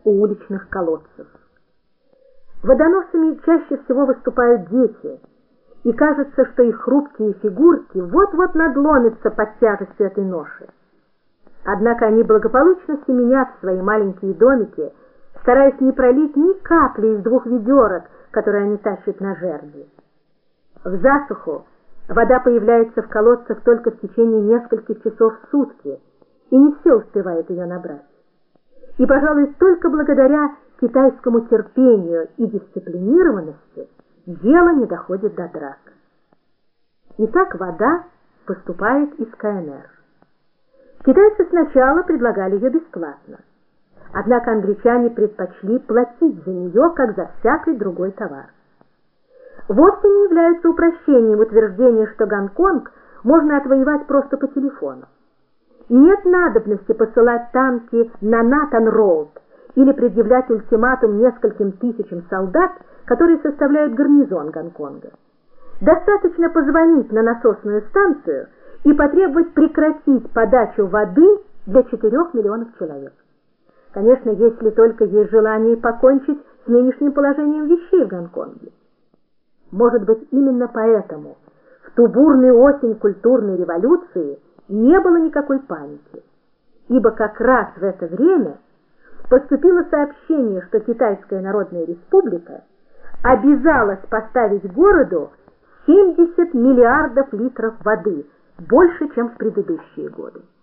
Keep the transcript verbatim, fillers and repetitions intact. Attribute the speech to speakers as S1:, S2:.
S1: у уличных колодцев. Водоносами чаще всего выступают дети, и кажется, что их хрупкие фигурки вот-вот надломятся под тяжестью этой ноши. Однако они благополучно семенят в свои маленькие домики, стараясь не пролить ни капли из двух ведерок, которые они тащат на жерди. В засуху вода появляется в колодцах только в течение нескольких часов в сутки, и не все успевают ее набрать. И, пожалуй, только благодаря китайскому терпению и дисциплинированности дело не доходит до драк. Итак, вода поступает из КНР. Китайцы сначала предлагали ее бесплатно, однако англичане предпочли платить за нее, как за всякий другой товар. Вовсе не является упрощением утверждение, что Гонконг можно отвоевать просто по телефону. Нет надобности посылать танки на Натан-Роуд или предъявлять ультиматум нескольким тысячам солдат, которые составляют гарнизон Гонконга. Достаточно позвонить на насосную станцию и потребовать прекратить подачу воды для четырёх миллионов человек. Конечно, если только есть желание покончить с нынешним положением вещей в Гонконге. Может быть, именно поэтому в ту бурную осень культурной революции не было никакой паники, ибо как раз в это время поступило сообщение, что Китайская Народная Республика обязалась поставить городу семьдесят миллиардов литров воды, больше, чем в предыдущие годы.